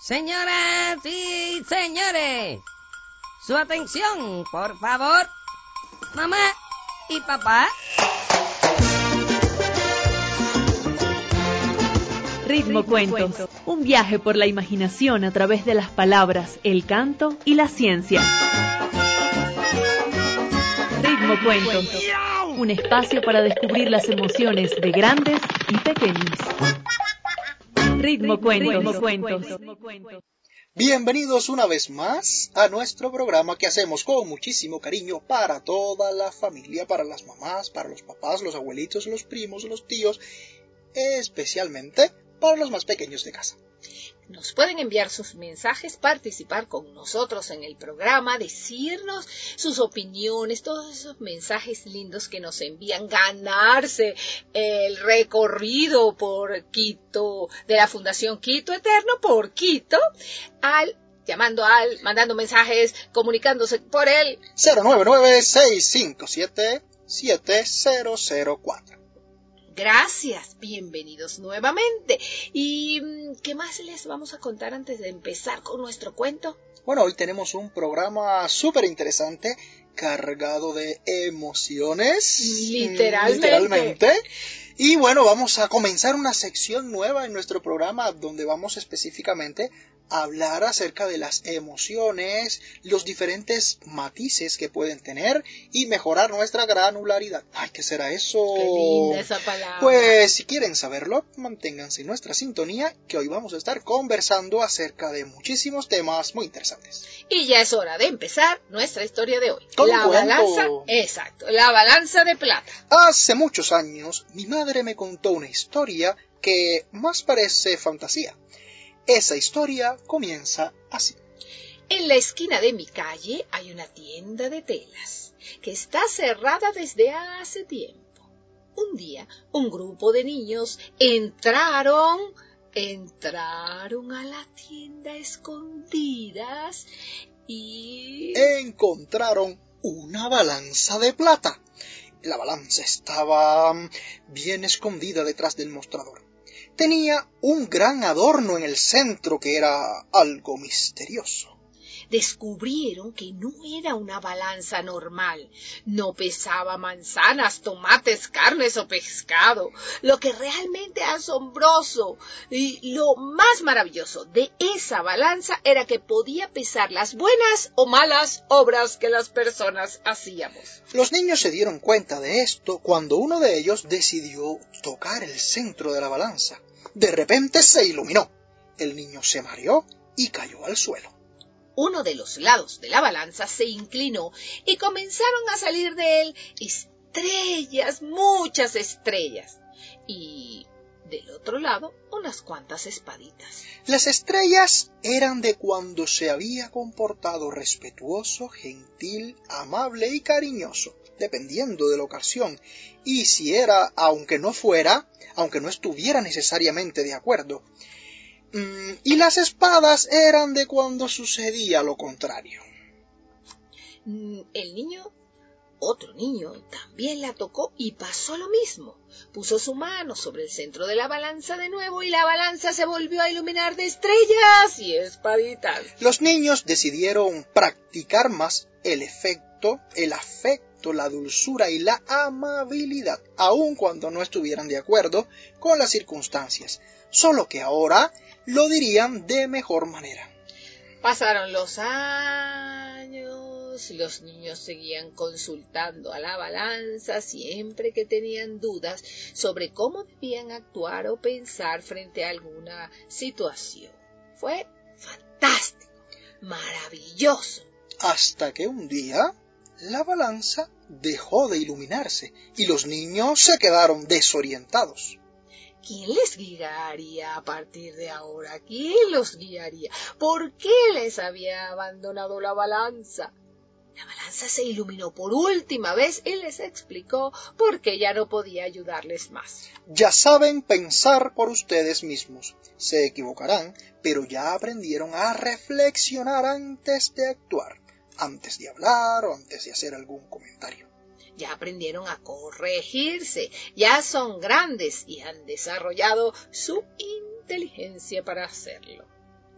Señoras y señores, su atención, por favor. Mamá y papá. Ritmo Cuentos, un viaje por la imaginación a través de las palabras, el canto y la ciencia. Ritmo Cuentos, un espacio para descubrir las emociones de grandes y pequeños. Ritmo Cuentos. Bienvenidos una vez más a nuestro programa que hacemos con muchísimo cariño para toda la familia, para las mamás, para los papás, los abuelitos, los primos, los tíos, especialmente para los más pequeños de casa. Nos pueden enviar sus mensajes, participar con nosotros en el programa, decirnos sus opiniones, todos esos mensajes lindos que nos envían, ganarse el recorrido por Quito, de la Fundación Quito Eterno por Quito, mandando mensajes, comunicándose por el 099-657-7004. Gracias, bienvenidos nuevamente. ¿Y qué más les vamos a contar antes de empezar con nuestro cuento? Bueno, hoy tenemos un programa súper interesante, cargado de emociones. Literalmente. Y bueno, vamos a comenzar una sección nueva en nuestro programa donde vamos específicamente a hablar acerca de las emociones, los diferentes matices que pueden tener y mejorar nuestra granularidad. Ay, ¿qué será eso? Qué linda esa palabra. Pues si quieren saberlo, manténganse en nuestra sintonía, que hoy vamos a estar conversando acerca de muchísimos temas muy interesantes. Y ya es hora de empezar nuestra historia de hoy. La balanza de plata. Hace muchos años, mi madre me contó una historia que más parece fantasía. Esa historia comienza así. En la esquina de mi calle hay una tienda de telas que está cerrada desde hace tiempo. Un día, un grupo de niños entraron a la tienda escondidas y encontraron una balanza de plata. La balanza estaba bien escondida detrás del mostrador. Tenía un gran adorno en el centro que era algo misterioso. Descubrieron que no era una balanza normal, no pesaba manzanas, tomates, carnes o pescado. Lo que realmente asombroso y lo más maravilloso de esa balanza era que podía pesar las buenas o malas obras que las personas hacíamos. Los niños se dieron cuenta de esto cuando uno de ellos decidió tocar el centro de la balanza. De repente se iluminó. El niño se mareó y cayó al suelo. Uno de los lados de la balanza se inclinó y comenzaron a salir de él estrellas, muchas estrellas. Y del otro lado, unas cuantas espaditas. Las estrellas eran de cuando se había comportado respetuoso, gentil, amable y cariñoso, dependiendo de la ocasión. Y si era, aunque no estuviera necesariamente de acuerdo. Y las espadas eran de cuando sucedía lo contrario. Otro niño, también la tocó y pasó lo mismo. Puso su mano sobre el centro de la balanza de nuevo y la balanza se volvió a iluminar de estrellas y espaditas. Los niños decidieron practicar más el afecto, la dulzura y la amabilidad, aun cuando no estuvieran de acuerdo con las circunstancias, solo que ahora lo dirían de mejor manera. Pasaron los años, los niños seguían consultando a la balanza siempre que tenían dudas sobre cómo debían actuar o pensar frente a alguna situación. Fue fantástico, maravilloso. Hasta que un día la balanza dejó de iluminarse y los niños se quedaron desorientados. ¿Quién les guiaría a partir de ahora? ¿Quién los guiaría? ¿Por qué les había abandonado la balanza? La balanza se iluminó por última vez y les explicó por qué ya no podía ayudarles más. Ya saben pensar por ustedes mismos. Se equivocarán, pero ya aprendieron a reflexionar antes de actuar, antes de hablar o antes de hacer algún comentario. Ya aprendieron a corregirse, ya son grandes y han desarrollado su inteligencia para hacerlo.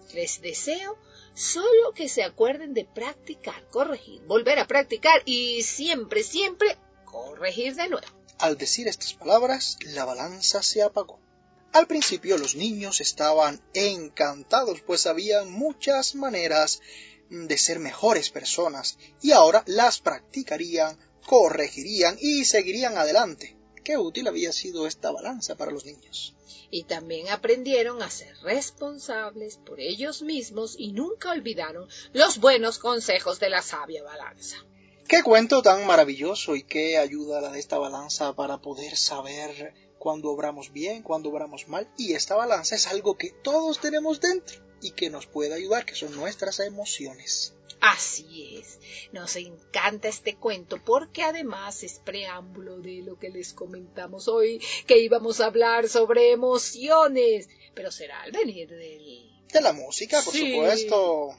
Les deseo solo que se acuerden de practicar, corregir, volver a practicar y siempre, siempre corregir de nuevo. Al decir estas palabras, la balanza se apagó. Al principio los niños estaban encantados, pues sabían muchas maneras de ser mejores personas y ahora las practicarían, corregirían y seguirían adelante. Qué útil había sido esta balanza para los niños. Y también aprendieron a ser responsables por ellos mismos y nunca olvidaron los buenos consejos de la sabia balanza. Qué cuento tan maravilloso y qué ayuda la de esta balanza para poder saber cuándo obramos bien, cuándo obramos mal. Y esta balanza es algo que todos tenemos dentro y que nos puede ayudar, que son nuestras emociones. Así es, nos encanta este cuento porque además es preámbulo de lo que les comentamos hoy, que íbamos a hablar sobre emociones, pero será al venir de la música, por supuesto.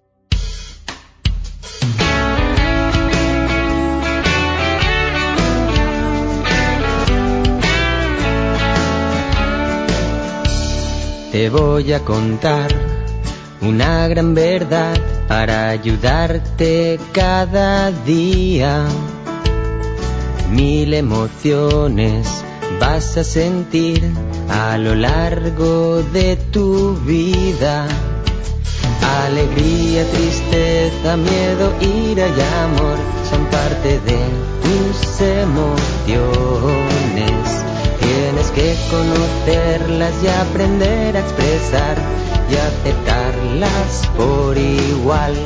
Te voy a contar una gran verdad para ayudarte cada día. 1000 emociones vas a sentir a lo largo de tu vida. Alegría, tristeza, miedo, ira y amor son parte de tus emociones. Tienes que conocerlas y aprender a expresar y aceptarlas por igual.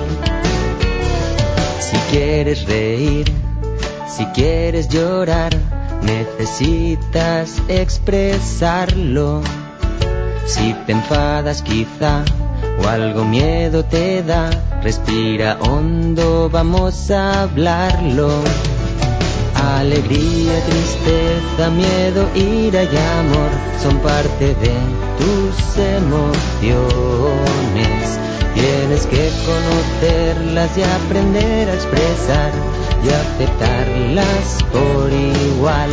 Si quieres reír, si quieres llorar, necesitas expresarlo. Si te enfadas quizá o algo miedo te da, respira hondo, vamos a hablarlo. Alegría, tristeza, miedo, ira y amor son parte de tus emociones. Tienes que conocerlas y aprender a expresar y aceptarlas por igual.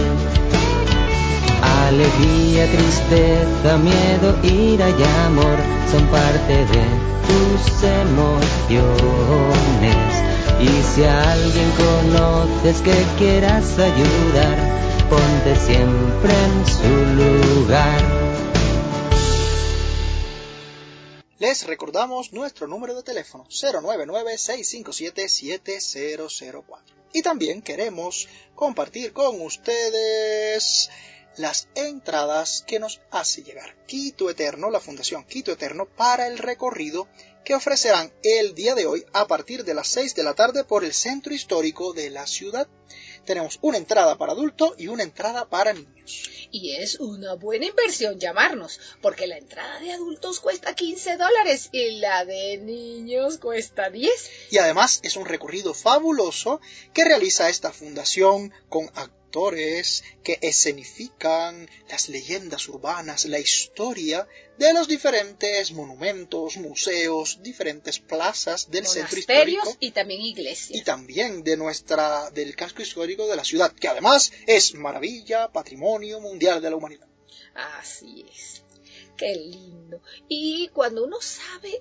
Alegría, tristeza, miedo, ira y amor son parte de tus emociones. Y si a alguien conoces que quieras ayudar, ponte siempre en su lugar. Les recordamos nuestro número de teléfono 099-657-7004. Y también queremos compartir con ustedes las entradas que nos hace llegar Quito Eterno, la Fundación Quito Eterno, para el recorrido que ofrecerán el día de hoy a partir de las 6 de la tarde por el centro histórico de la ciudad. Tenemos una entrada para adultos y una entrada para niños. Y es una buena inversión llamarnos, porque la entrada de adultos cuesta $15 y la de niños cuesta 10. Y además es un recorrido fabuloso que realiza esta fundación con actores que escenifican las leyendas urbanas, la historia de los diferentes monumentos, museos, diferentes plazas del centro histórico y también iglesias. Y también del casco histórico de la ciudad, que además es maravilla, patrimonio mundial de la humanidad. Así es. Qué lindo. Y cuando uno sabe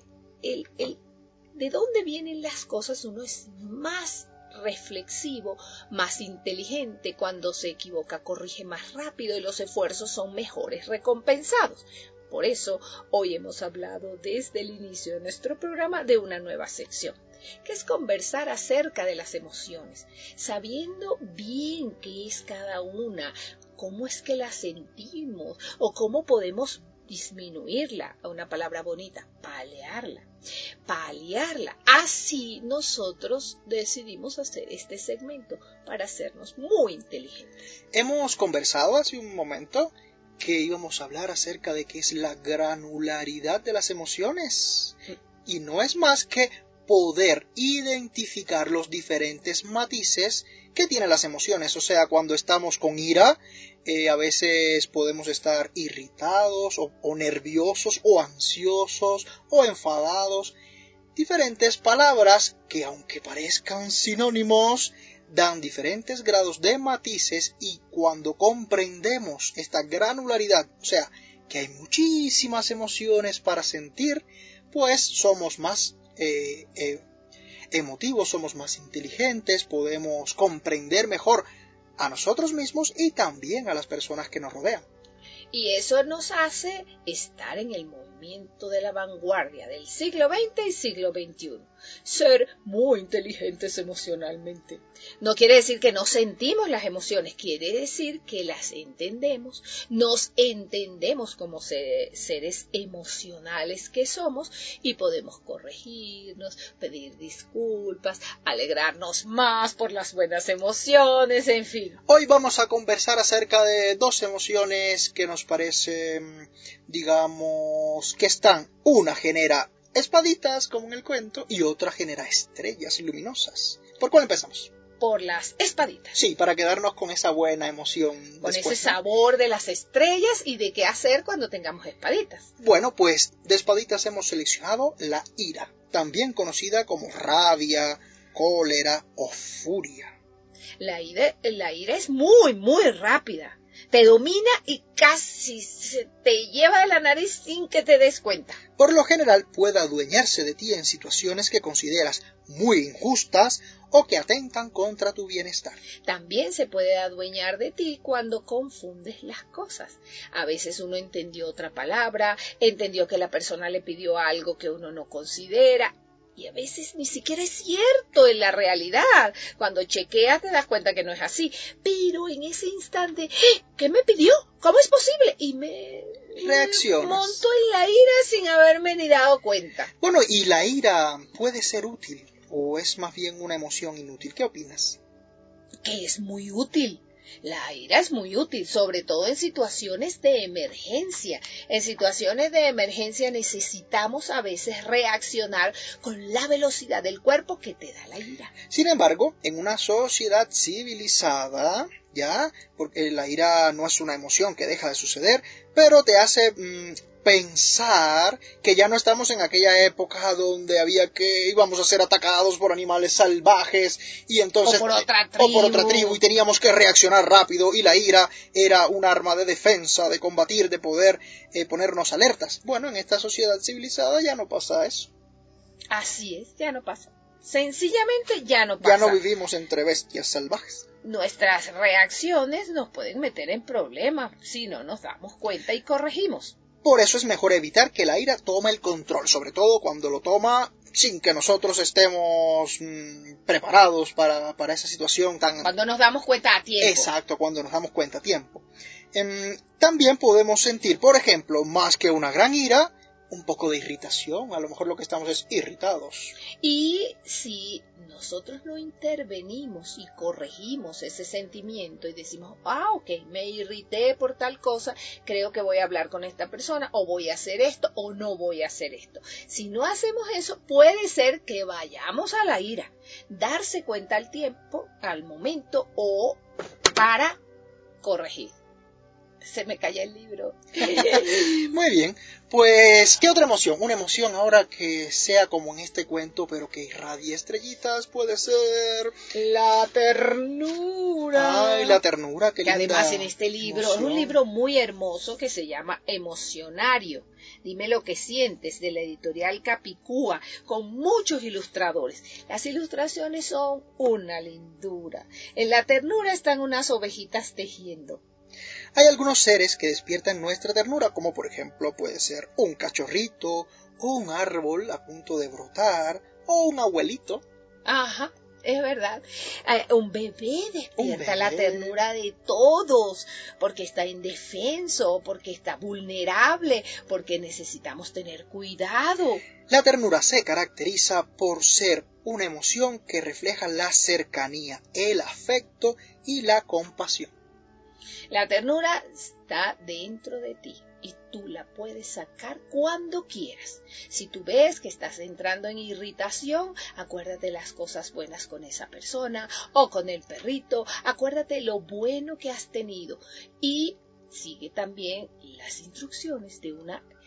de dónde vienen las cosas, uno es más reflexivo, más inteligente. Cuando se equivoca, corrige más rápido y los esfuerzos son mejores recompensados. Por eso, hoy hemos hablado desde el inicio de nuestro programa de una nueva sección, que es conversar acerca de las emociones, sabiendo bien qué es cada una, cómo es que la sentimos o cómo podemos disminuirla, a una palabra bonita, paliarla. Así nosotros decidimos hacer este segmento para hacernos muy inteligentes. Hemos conversado hace un momento que íbamos a hablar acerca de qué es la granularidad de las emociones. Y no es más que poder identificar los diferentes matices que tienen las emociones. O sea, cuando estamos con ira, a veces podemos estar irritados o nerviosos o ansiosos o enfadados. Diferentes palabras que, aunque parezcan sinónimos, dan diferentes grados de matices, y cuando comprendemos esta granularidad, o sea, que hay muchísimas emociones para sentir, pues somos más emotivos, somos más inteligentes, podemos comprender mejor a nosotros mismos y también a las personas que nos rodean. Y eso nos hace estar en el movimiento de la vanguardia del siglo XX y siglo XXI. Ser muy inteligentes emocionalmente. No quiere decir que no sentimos las emociones, quiere decir que las entendemos, nos entendemos como seres emocionales que somos y podemos corregirnos, pedir disculpas, alegrarnos más por las buenas emociones, en fin. Hoy vamos a conversar acerca de dos emociones que nos parecen, digamos, que están, una genera espaditas, como en el cuento, y otra genera estrellas luminosas. ¿Por cuál empezamos? Por las espaditas. Sí, para quedarnos con esa buena emoción. Con después, ese sabor de las estrellas y de qué hacer cuando tengamos espaditas. Bueno, pues de espaditas hemos seleccionado la ira, también conocida como rabia, cólera o furia. La ira es muy, muy rápida. Te domina y casi se te lleva de la nariz sin que te des cuenta. Por lo general puede adueñarse de ti en situaciones que consideras muy injustas o que atentan contra tu bienestar. También se puede adueñar de ti cuando confundes las cosas. A veces uno entendió otra palabra, entendió que la persona le pidió algo que uno no considera. Y a veces ni siquiera es cierto en la realidad. Cuando chequeas te das cuenta que no es así. Pero en ese instante, ¿qué me pidió? ¿Cómo es posible? Y me reaccionas. Monto en la ira sin haberme ni dado cuenta. Bueno, ¿y la ira puede ser útil o es más bien una emoción inútil? ¿Qué opinas? Que es muy útil. La ira es muy útil, sobre todo en situaciones de emergencia. En situaciones de emergencia necesitamos a veces reaccionar con la velocidad del cuerpo que te da la ira. Sin embargo, en una sociedad civilizada, ya, porque la ira no es una emoción que deja de suceder, pero te hace pensar que ya no estamos en aquella época donde íbamos a ser atacados por animales salvajes y entonces o por otra tribu y teníamos que reaccionar rápido y la ira era un arma de defensa, de combatir, de poder ponernos alertas. Bueno, en esta sociedad civilizada ya no pasa eso. Así es, ya no pasa. Sencillamente ya no pasa. Ya no vivimos entre bestias salvajes. Nuestras reacciones nos pueden meter en problemas si no nos damos cuenta y corregimos. Por eso es mejor evitar que la ira tome el control, sobre todo cuando lo toma sin que nosotros estemos preparados para esa situación tan... Cuando nos damos cuenta a tiempo. Exacto, cuando nos damos cuenta a tiempo. También podemos sentir, por ejemplo, más que una gran ira, un poco de irritación. A lo mejor lo que estamos es irritados. Y si nosotros no intervenimos y corregimos ese sentimiento y decimos, ok, me irrité por tal cosa, creo que voy a hablar con esta persona, o voy a hacer esto, o no voy a hacer esto. Si no hacemos eso, puede ser que vayamos a la ira, darse cuenta al tiempo, al momento, o para corregir. Se me cayó el libro. Muy bien. Pues, ¿qué otra emoción? Una emoción ahora que sea como en este cuento, pero que irradie estrellitas, puede ser... la ternura. Ay, la ternura, qué linda. Que además en este libro emoción. Es un libro muy hermoso que se llama Emocionario. Dime lo que sientes, de la editorial Capicúa, con muchos ilustradores. Las ilustraciones son una lindura. En la ternura están unas ovejitas tejiendo. Hay algunos seres que despiertan nuestra ternura, como por ejemplo puede ser un cachorrito, o un árbol a punto de brotar, o un abuelito. Ajá, es verdad. Un bebé despierta la ternura de todos, porque está indefenso, porque está vulnerable, porque necesitamos tener cuidado. La ternura se caracteriza por ser una emoción que refleja la cercanía, el afecto y la compasión. La ternura está dentro de ti y tú la puedes sacar cuando quieras. Si tú ves que estás entrando en irritación, acuérdate las cosas buenas con esa persona o con el perrito, acuérdate lo bueno que has tenido y sigue también las instrucciones de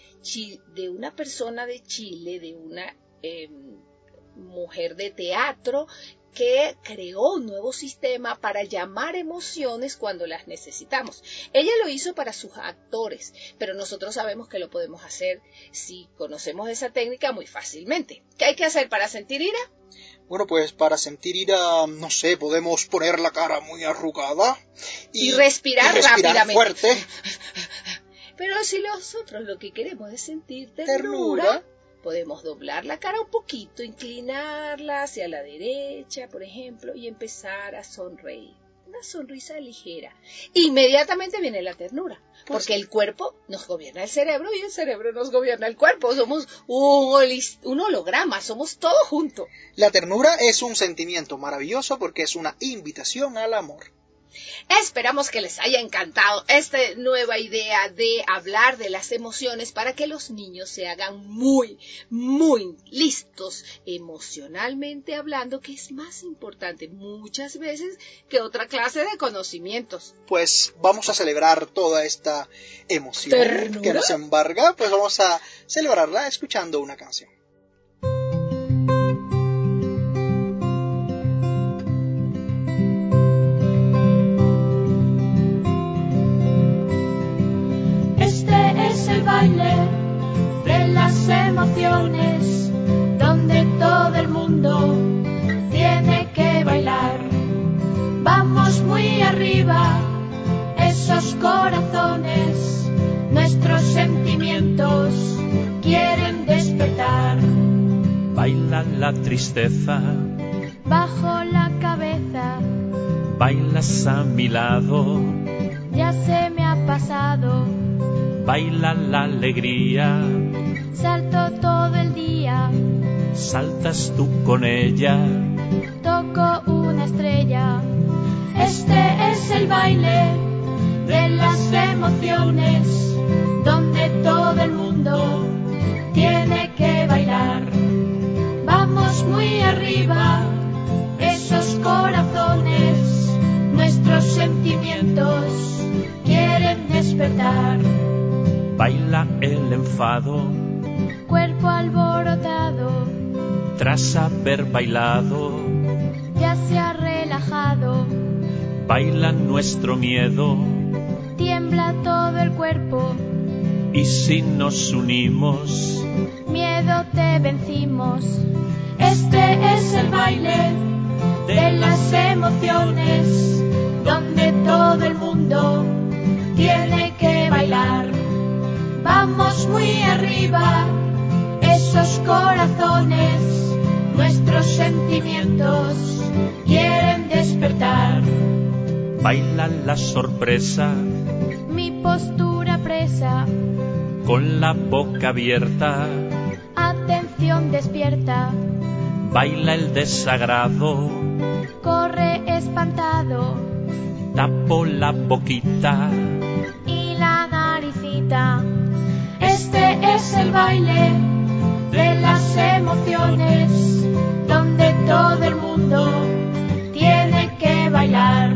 una persona de Chile, de una mujer de teatro que creó un nuevo sistema para llamar emociones cuando las necesitamos. Ella lo hizo para sus actores, pero nosotros sabemos que lo podemos hacer si conocemos esa técnica muy fácilmente. ¿Qué hay que hacer para sentir ira? Bueno, pues para sentir ira, no sé, podemos poner la cara muy arrugada y respirar rápidamente. Fuerte. Pero si nosotros lo que queremos es sentir ternura, podemos doblar la cara un poquito, inclinarla hacia la derecha, por ejemplo, y empezar a sonreír. Una sonrisa ligera. Inmediatamente viene la ternura, porque el cuerpo nos gobierna el cerebro y el cerebro nos gobierna el cuerpo. Somos un holograma, somos todo junto. La ternura es un sentimiento maravilloso porque es una invitación al amor. Esperamos que les haya encantado esta nueva idea de hablar de las emociones para que los niños se hagan muy, muy listos emocionalmente hablando, que es más importante muchas veces que otra clase de conocimientos. Pues vamos a celebrar toda esta emoción ¿Ternura? Que nos embarga, pues vamos a celebrarla escuchando una canción. El baile de las emociones, donde todo el mundo tiene que bailar. Vamos muy arriba, esos corazones, nuestros sentimientos quieren despertar. Baila la tristeza bajo la cabeza, bailas a mi lado, ya se me ha pasado. Baila la alegría, salto todo el día, saltas tú con ella, toco una estrella. Este es el baile de las emociones, donde todo el mundo tiene que bailar. Vamos muy arriba, esos corazones, nuestros sentimientos quieren despertar. Baila el enfado, cuerpo alborotado, tras haber bailado, ya se ha relajado. Baila nuestro miedo, tiembla todo el cuerpo, y si nos unimos, miedo te vencimos. Este es el baile de las emociones, donde todo el mundo tiene que bailar. Vamos muy arriba, esos corazones, nuestros sentimientos quieren despertar. Baila la sorpresa, mi postura presa, con la boca abierta, atención despierta. Baila el desagrado, corre espantado, tapo la boquita y la naricita. Este es el baile de las emociones, donde todo el mundo tiene que bailar.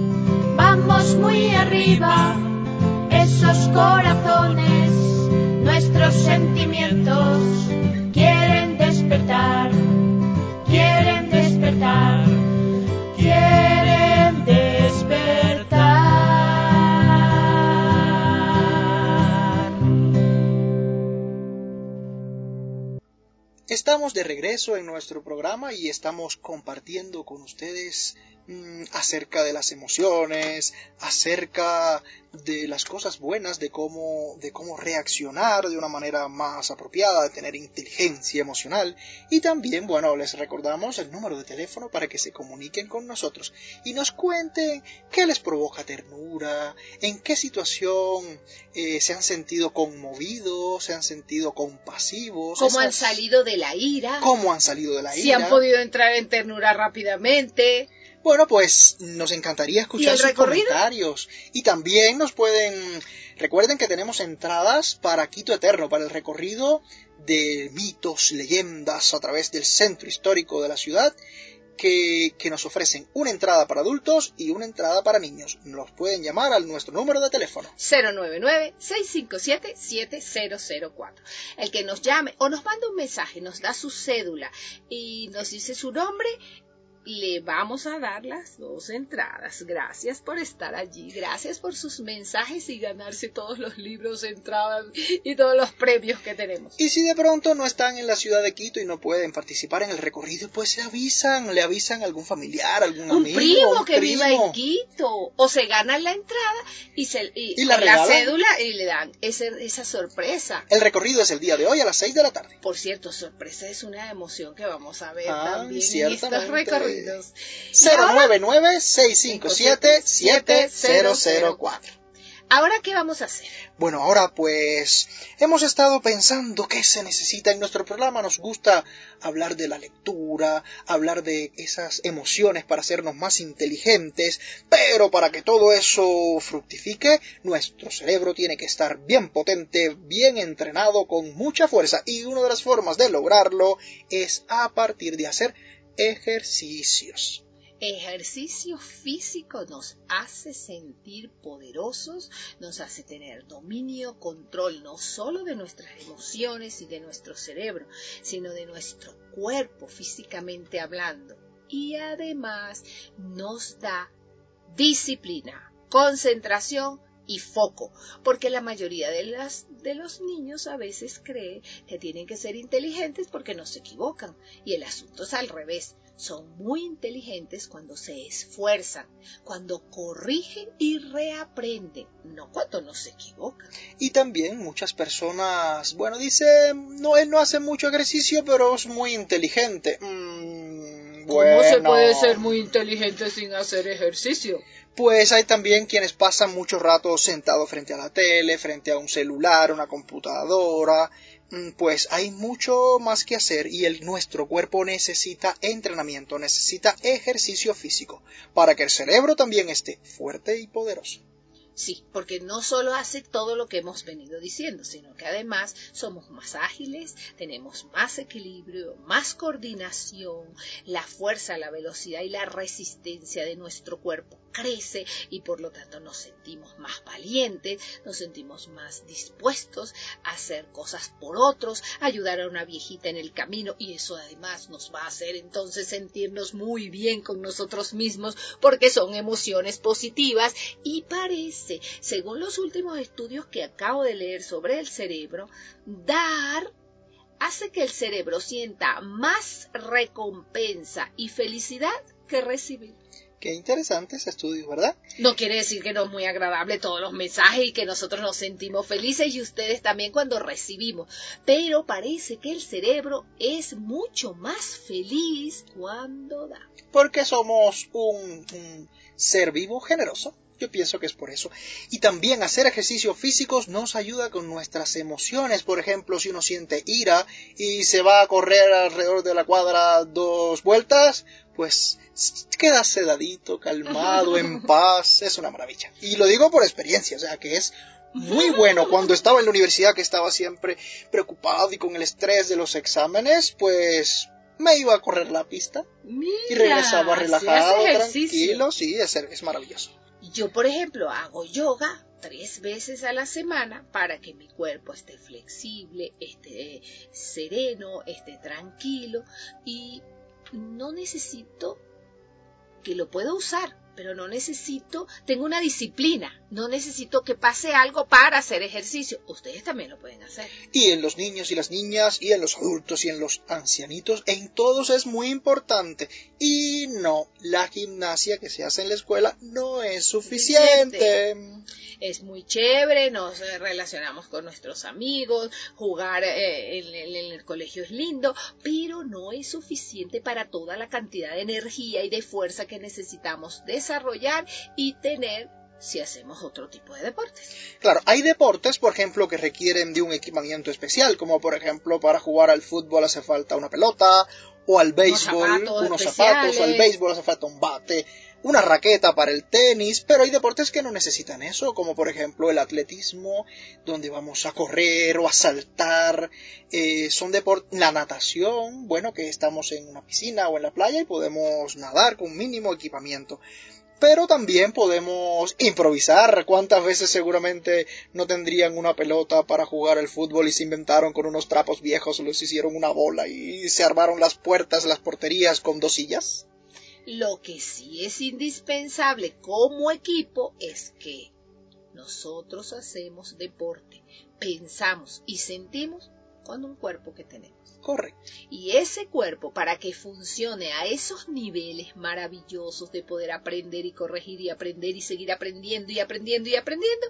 Vamos muy arriba, esos corazones, nuestros sentimientos quieren despertar, quieren despertar, quieren despertar. Estamos de regreso en nuestro programa y estamos compartiendo con ustedes acerca de las emociones, acerca de las cosas buenas, de cómo reaccionar de una manera más apropiada, de tener inteligencia emocional. Y también, bueno, les recordamos el número de teléfono para que se comuniquen con nosotros y nos cuenten qué les provoca ternura, en qué situación se han sentido conmovidos, se han sentido compasivos. ¿Cómo han salido de la ira? ¿Cómo han salido de la ira? Si han podido entrar en ternura rápidamente. Bueno, pues nos encantaría escuchar sus comentarios. Y también nos recuerden que tenemos entradas para Quito Eterno, para el recorrido de mitos, leyendas a través del centro histórico de la ciudad, que nos ofrecen una entrada para adultos y una entrada para niños. Nos pueden llamar a nuestro número de teléfono 099-657-7004. El que nos llame o nos manda un mensaje, nos da su cédula y nos dice su nombre, le vamos a dar las 2 entradas. Gracias por estar allí, gracias por sus mensajes y ganarse todos los libros, entradas y todos los premios que tenemos. Y si de pronto no están en la ciudad de Quito y no pueden participar en el recorrido, pues le avisan a algún familiar, algún amigo, un primo viva en Quito, o se ganan la entrada y la cédula y le dan esa sorpresa. El recorrido es el día de hoy a las 6 de la tarde. Por cierto, sorpresa es una emoción que vamos a ver también en estos recorridos. 099-657-7004. ¿Ahora qué vamos a hacer? Bueno, ahora pues hemos estado pensando qué se necesita en nuestro programa. Nos gusta hablar de la lectura, hablar de esas emociones para hacernos más inteligentes, pero para que todo eso fructifique, nuestro cerebro tiene que estar bien potente, bien entrenado, con mucha fuerza. Y una de las formas de lograrlo es a partir de hacer ejercicios. Ejercicio físico nos hace sentir poderosos, nos hace tener dominio, control, no solo de nuestras emociones y de nuestro cerebro, sino de nuestro cuerpo físicamente hablando. Y además nos da disciplina, concentración y foco, porque la mayoría de los niños a veces cree que tienen que ser inteligentes porque no se equivocan, y el asunto es al revés. Son muy inteligentes cuando se esfuerzan, cuando corrigen y reaprenden, no cuando no se equivocan. Y también muchas personas, dicen, no, él no hace mucho ejercicio, pero es muy inteligente. ¿Cómo se puede ser muy inteligente sin hacer ejercicio? Pues hay también quienes pasan mucho rato sentados frente a la tele, frente a un celular, una computadora. Pues hay mucho más que hacer y nuestro cuerpo necesita entrenamiento, necesita ejercicio físico para que el cerebro también esté fuerte y poderoso. Sí, porque no solo hace todo lo que hemos venido diciendo, sino que además somos más ágiles, tenemos más equilibrio, más coordinación, la fuerza, la velocidad y la resistencia de nuestro cuerpo crece y por lo tanto nos sentimos más valientes, nos sentimos más dispuestos a hacer cosas por otros, ayudar a una viejita en el camino, y eso además nos va a hacer entonces sentirnos muy bien con nosotros mismos porque son emociones positivas. Y parece, según los últimos estudios que acabo de leer sobre el cerebro, dar hace que el cerebro sienta más recompensa y felicidad que recibir. Qué interesante ese estudio, ¿verdad? No quiere decir que no es muy agradable todos los mensajes y que nosotros nos sentimos felices y ustedes también cuando recibimos, pero parece que el cerebro es mucho más feliz cuando da. Porque somos un ser vivo generoso. Yo pienso que es por eso. Y también hacer ejercicios físicos nos ayuda con nuestras emociones. Por ejemplo, si uno siente ira y se va a correr alrededor de la cuadra 2 vueltas, pues queda sedadito, calmado, en paz. Es una maravilla. Y lo digo por experiencia, o sea que es muy bueno. Cuando estaba en la universidad, que estaba siempre preocupado y con el estrés de los exámenes, pues me iba a correr la pista. Y regresaba relajado, tranquilo. Sí, es maravilloso. Yo, por ejemplo, hago yoga 3 veces a la semana para que mi cuerpo esté flexible, esté sereno, esté tranquilo, y no necesito, que lo puedo usar, pero no necesito, tengo una disciplina, no necesito que pase algo para hacer ejercicio. Ustedes también lo pueden hacer. Y en los niños y las niñas, y en los adultos y en los ancianitos, en todos es muy importante. Y no, la gimnasia que se hace en la escuela no es suficiente. Es muy chévere, nos relacionamos con nuestros amigos, jugar en el colegio es lindo, pero no es suficiente para toda la cantidad de energía y de fuerza que necesitamos desarrollar y tener si hacemos otro tipo de deportes. Claro, hay deportes, por ejemplo, que requieren de un equipamiento especial, como por ejemplo para jugar al fútbol hace falta una pelota, o al béisbol unos zapatos, o al béisbol hace falta un bate, una raqueta para el tenis, pero hay deportes que no necesitan eso, como por ejemplo el atletismo, donde vamos a correr o a saltar, son deportes, la natación, que estamos en una piscina o en la playa y podemos nadar con mínimo equipamiento. Pero también podemos improvisar. ¿Cuántas veces seguramente no tendrían una pelota para jugar al fútbol y se inventaron con unos trapos viejos, los hicieron una bola y se armaron las puertas, las porterías con 2 sillas? Lo que sí es indispensable como equipo es que nosotros hacemos deporte, pensamos y sentimos con un cuerpo que tenemos. Correcto. Y ese cuerpo, para que funcione a esos niveles maravillosos de poder aprender y corregir y aprender y seguir aprendiendo y aprendiendo y aprendiendo,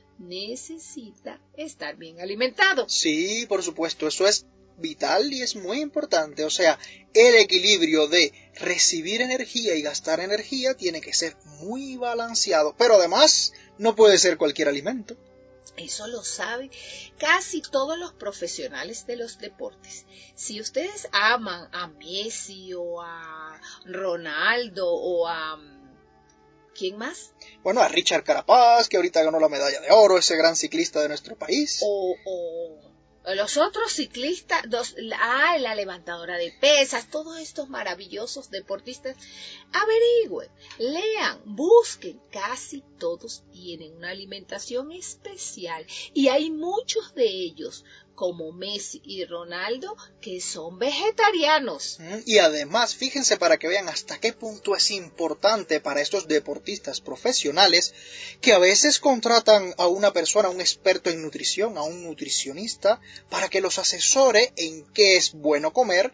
necesita estar bien alimentado. Sí, por supuesto, eso es vital y es muy importante. O sea, el equilibrio de recibir energía y gastar energía tiene que ser muy balanceado, pero además no puede ser cualquier alimento. Eso lo saben casi todos los profesionales de los deportes. Si ustedes aman a Messi o a Ronaldo o a... ¿quién más? Bueno, a Richard Carapaz, que ahorita ganó la medalla de oro, ese gran ciclista de nuestro país. O los otros ciclistas, la levantadora de pesas, todos estos maravillosos deportistas, averigüen, lean, busquen, casi todos tienen una alimentación especial y hay muchos de ellos, como Messi y Ronaldo, que son vegetarianos. Y además, fíjense para que vean hasta qué punto es importante para estos deportistas profesionales que a veces contratan a una persona, a un experto en nutrición, a un nutricionista, para que los asesore en qué es bueno comer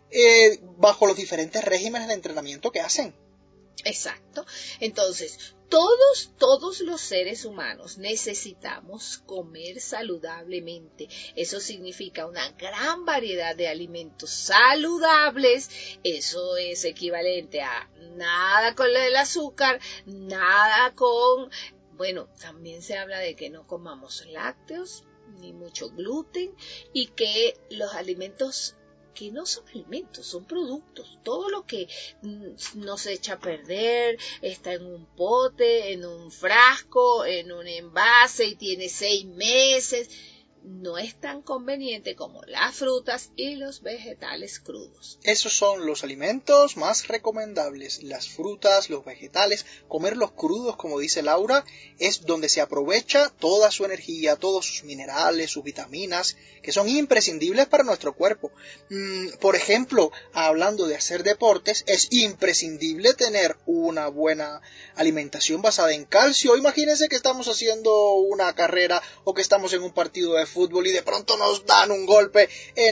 bajo los diferentes regímenes de entrenamiento que hacen. Exacto. Entonces, todos los seres humanos necesitamos comer saludablemente. Eso significa una gran variedad de alimentos saludables. Eso es equivalente a nada con el azúcar, nada con... Bueno, también se habla de que no comamos lácteos, ni mucho gluten, y que los alimentos que no son alimentos, son productos. Todo lo que no se echa a perder está en un pote, en un frasco, en un envase y tiene 6 meses. No es tan conveniente como las frutas y los vegetales crudos. Esos son los alimentos más recomendables, las frutas, los vegetales. Comerlos crudos, como dice Laura, es donde se aprovecha toda su energía, todos sus minerales, sus vitaminas, que son imprescindibles para nuestro cuerpo. Por ejemplo, hablando de hacer deportes, es imprescindible tener una buena alimentación basada en calcio. Imagínense que estamos haciendo una carrera o que estamos en un partido de fútbol y de pronto nos dan un golpe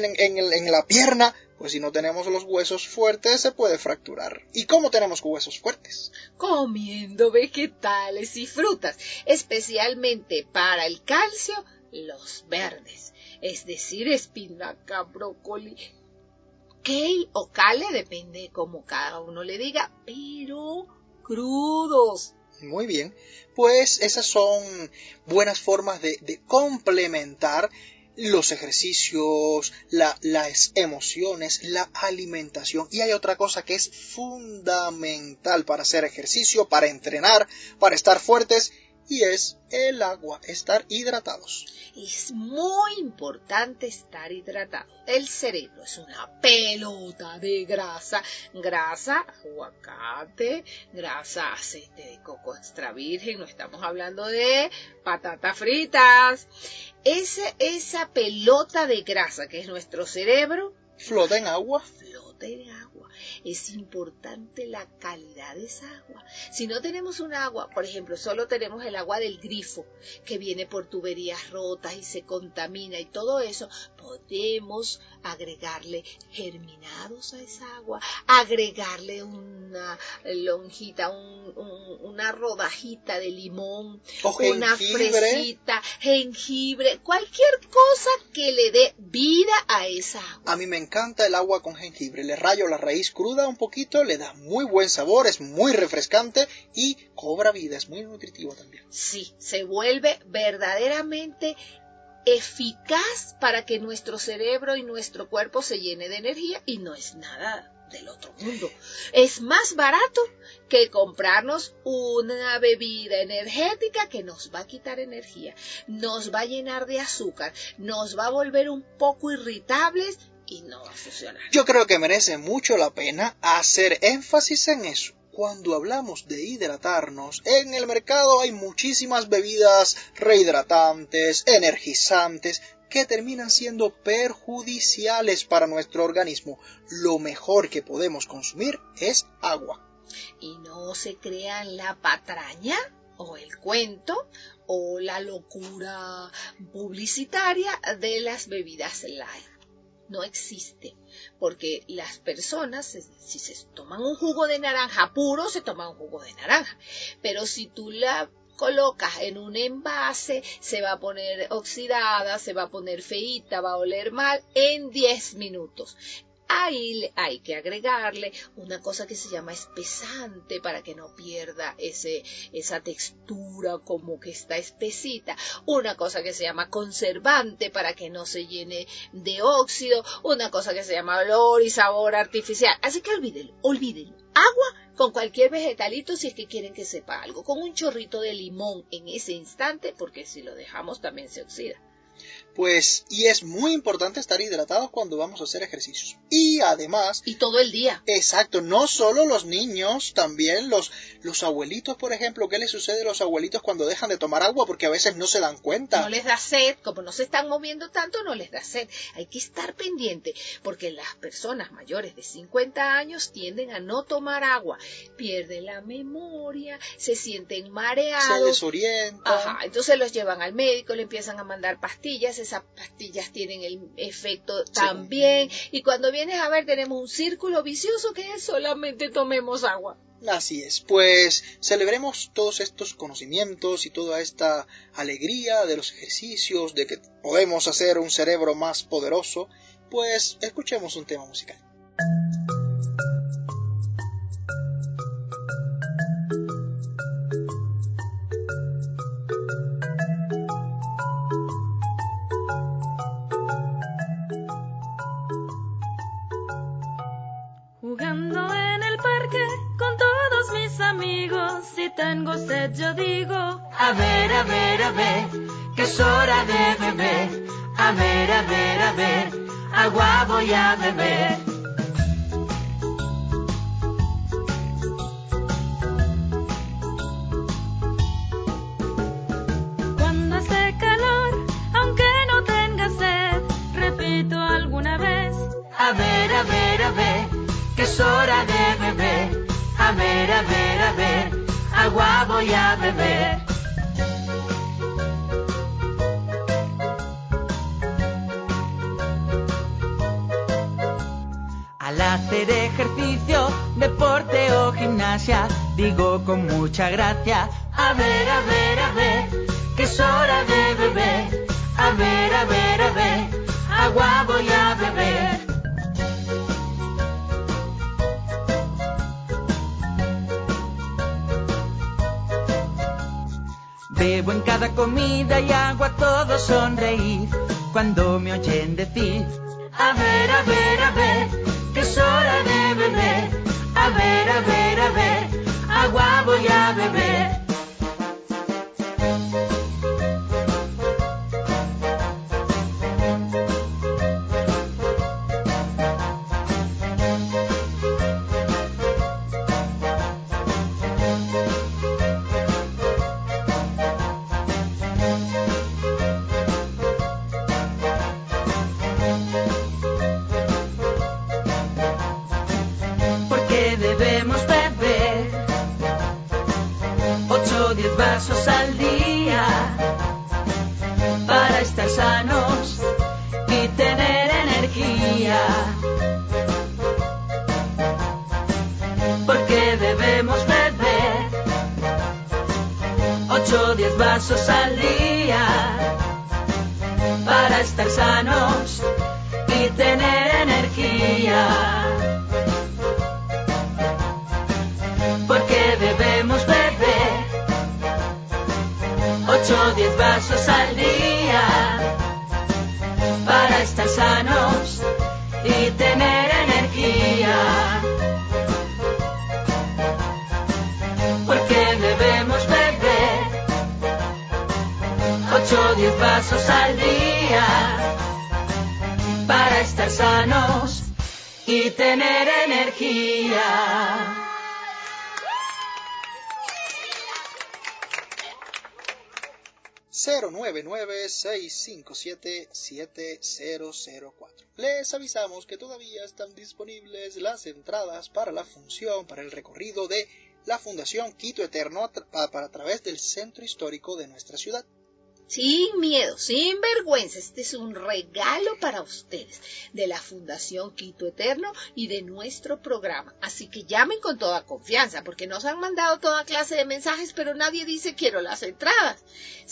en la pierna, pues si no tenemos los huesos fuertes se puede fracturar. ¿Y cómo tenemos huesos fuertes? Comiendo vegetales y frutas, especialmente para el calcio, los verdes, es decir, espinaca, brócoli, kale o kale, depende como cada uno le diga, pero crudos. Muy bien, pues esas son buenas formas de complementar los ejercicios, las emociones, la alimentación. Y hay otra cosa que es fundamental para hacer ejercicio, para entrenar, para estar fuertes, y es el agua, estar hidratados. Es muy importante estar hidratado. El cerebro es una pelota de grasa, aguacate, grasa, aceite de coco extra virgen, no estamos hablando de patatas fritas. Esa pelota de grasa que es nuestro cerebro, flota en agua. Es importante la calidad de esa agua. Si no tenemos un agua, por ejemplo, solo tenemos el agua del grifo, que viene por tuberías rotas y se contamina y todo eso, podemos agregarle germinados a esa agua, agregarle una lonjita, una rodajita de limón, una fresita, jengibre, cualquier cosa que le dé vida a esa agua. A mí me encanta el agua con jengibre, le rayo la raíz cruda un poquito, le da muy buen sabor, es muy refrescante y cobra vida, es muy nutritivo también. Sí, se vuelve verdaderamente eficaz para que nuestro cerebro y nuestro cuerpo se llene de energía y no es nada del otro mundo. Es más barato que comprarnos una bebida energética que nos va a quitar energía, nos va a llenar de azúcar, nos va a volver un poco irritables y no va a funcionar. Yo creo que merece mucho la pena hacer énfasis en eso. Cuando hablamos de hidratarnos, en el mercado hay muchísimas bebidas rehidratantes, energizantes, que terminan siendo perjudiciales para nuestro organismo. Lo mejor que podemos consumir es agua. Y no se crean la patraña o el cuento o la locura publicitaria de las bebidas light. No existe, porque las personas, si se toman un jugo de naranja puro, se toman un jugo de naranja, pero si tú la colocas en un envase, se va a poner oxidada, se va a poner feíta, va a oler mal en 10 minutos. Ahí hay que agregarle una cosa que se llama espesante para que no pierda esa textura como que está espesita, una cosa que se llama conservante para que no se llene de óxido, una cosa que se llama olor y sabor artificial. Así que olvídenlo. Agua con cualquier vegetalito si es que quieren que sepa algo, con un chorrito de limón en ese instante, porque si lo dejamos también se oxida. Pues, y es muy importante estar hidratados cuando vamos a hacer ejercicios. Y además... Y todo el día. Exacto, no solo los niños, también los abuelitos, por ejemplo. ¿Qué les sucede a los abuelitos cuando dejan de tomar agua? Porque a veces no se dan cuenta. No les da sed, como no se están moviendo tanto, no les da sed. Hay que estar pendiente, porque las personas mayores de 50 años tienden a no tomar agua. Pierden la memoria, se sienten mareados. Se desorientan. Ajá, entonces los llevan al médico, le empiezan a mandar pastillas. Esas pastillas tienen el efecto también, y cuando vienes a ver tenemos un círculo vicioso que es solamente tomemos agua. Así es, pues celebremos todos estos conocimientos y toda esta alegría de los ejercicios, de que podemos hacer un cerebro más poderoso, pues escuchemos un tema musical. Jugando en el parque con todos mis amigos, si tengo sed yo digo, a ver, que es hora de beber. A ver, agua voy a beber. cuando hace calor, aunque no tenga sed, repito alguna vez, a ver, que es hora de beber. A ver, agua voy a beber. Al hacer ejercicio, deporte o gimnasia, digo con mucha gracia, a ver, que es hora de beber. A ver, agua voy a beber. Bebo en cada comida y hago a todos sonreír cuando me oyen decir, a ver, que es hora de beber. A ver, agua voy a beber. Porque debemos beber 8 o 10 vasos al día para estar sanos y tener energía. Porque debemos beber 8 o 10 vasos al día para estar sanos y tener energía. Porque debemos beber 8 o 10 vasos al día para estar sanos y tener energía. Porque debemos beber 8 o 10 vasos al día para estar sanos y tener energía. 099-657-7004. Les avisamos que todavía están disponibles las entradas para la función, para el recorrido de la Fundación Quito Eterno a través del centro histórico de nuestra ciudad. Sin miedo, sin vergüenza, este es un regalo para ustedes de la Fundación Quito Eterno y de nuestro programa. Así que llamen con toda confianza, porque nos han mandado toda clase de mensajes, pero nadie dice quiero las entradas.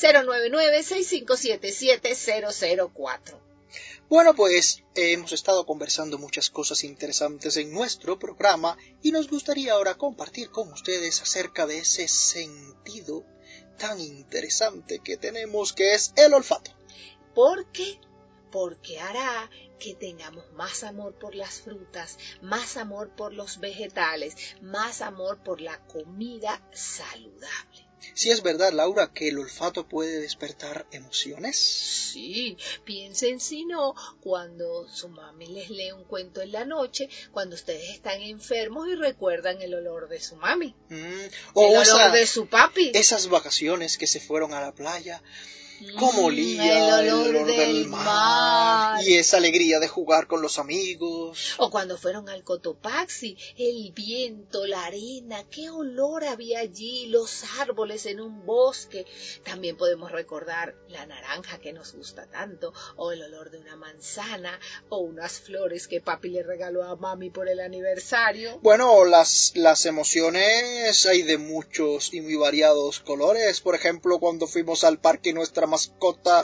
099-657-7004. Bueno, pues hemos estado conversando muchas cosas interesantes en nuestro programa y nos gustaría ahora compartir con ustedes acerca de ese sentido tan interesante que tenemos, que es el olfato. ¿Por qué? Porque hará que tengamos más amor por las frutas, más amor por los vegetales, más amor por la comida saludable. ¿Sí es verdad, Laura, que el olfato puede despertar emociones? Sí, piensen si no, cuando su mami les lee un cuento en la noche, cuando ustedes están enfermos y recuerdan el olor de su mami, o el olor de su papi. Esas vacaciones que se fueron a la playa, cómo olía el olor del mar y esa alegría de jugar con los amigos. O cuando fueron al Cotopaxi, el viento, la arena, qué olor había allí, los árboles en un bosque. También podemos recordar la naranja que nos gusta tanto, o el olor de una manzana, o unas flores que papi le regaló a mami por el aniversario. Bueno, las emociones hay de muchos y muy variados colores. Por ejemplo, cuando fuimos al parque, nuestra mascota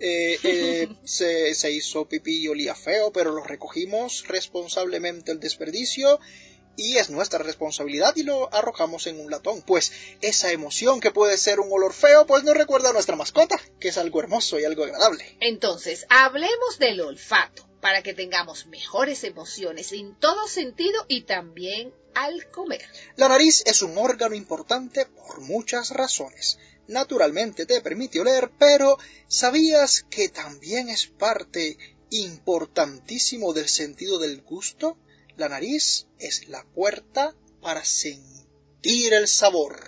se hizo pipí y olía feo, pero lo recogimos responsablemente el desperdicio y es nuestra responsabilidad y lo arrojamos en un latón. Pues esa emoción que puede ser un olor feo, pues nos recuerda a nuestra mascota, que es algo hermoso y algo agradable. Entonces, hablemos del olfato para que tengamos mejores emociones en todo sentido y también al comer. La nariz es un órgano importante por muchas razones. Naturalmente te permite oler, pero ¿sabías que también es parte importantísimo del sentido del gusto? La nariz es la puerta para sentir el sabor.